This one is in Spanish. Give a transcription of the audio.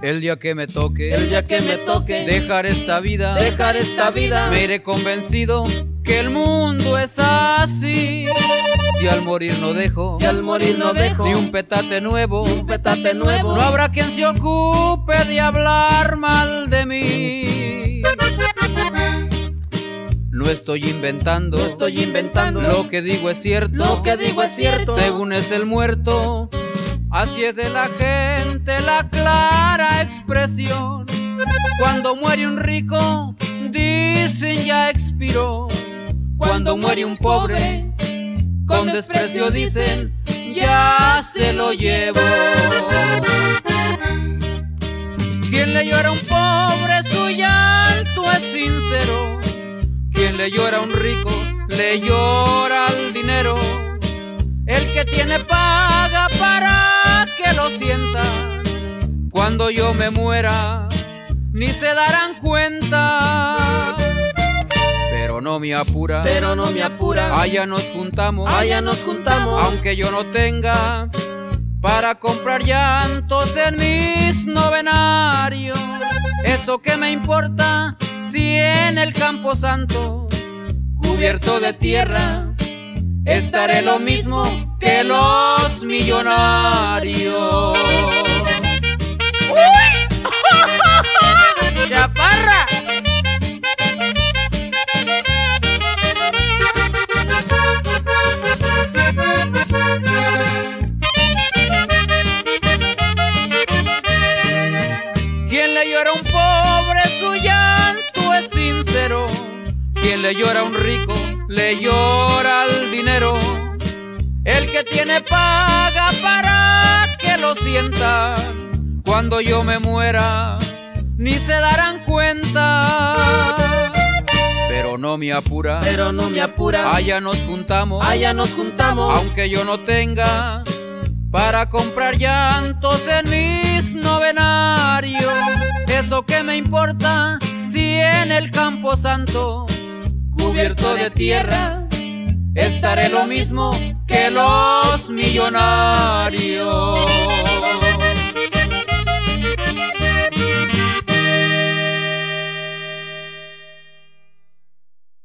El día que me toque, dejar esta vida, me iré convencido que el mundo es así. Si al morir no dejo, ni un petate nuevo, no habrá quien se ocupe de hablar mal de mí. No estoy inventando, lo que digo es cierto, según es el muerto. Así es de la gente la clara expresión. Cuando muere un rico, dicen ya expiró. Cuando muere un pobre, con desprecio dicen ya se lo llevó. Quien le llora a un pobre, su llanto es sincero. Quien le llora a un rico, le llora al dinero. El que tiene paga para que lo sienta. Cuando yo me muera, ni se darán cuenta. Pero no me apura, allá nos juntamos, aunque yo no tenga para comprar llantos en mis novenarios. Eso que me importa si en el campo santo, cubierto de tierra, estaré lo mismo que los millonarios. ¡Uy! ¡Chaparra! Quien le llora a un pobre, su llanto es sincero. Quien le llora a un rico, le llora al dinero. El que tiene paga para que lo sienta. Cuando yo me muera, ni se darán cuenta. Pero no me apura, allá nos juntamos, aunque yo no tenga para comprar llantos en mis novenarios. Eso que me importa si en el campo santo, cubierto de tierra, estaré lo mismo que los millonarios.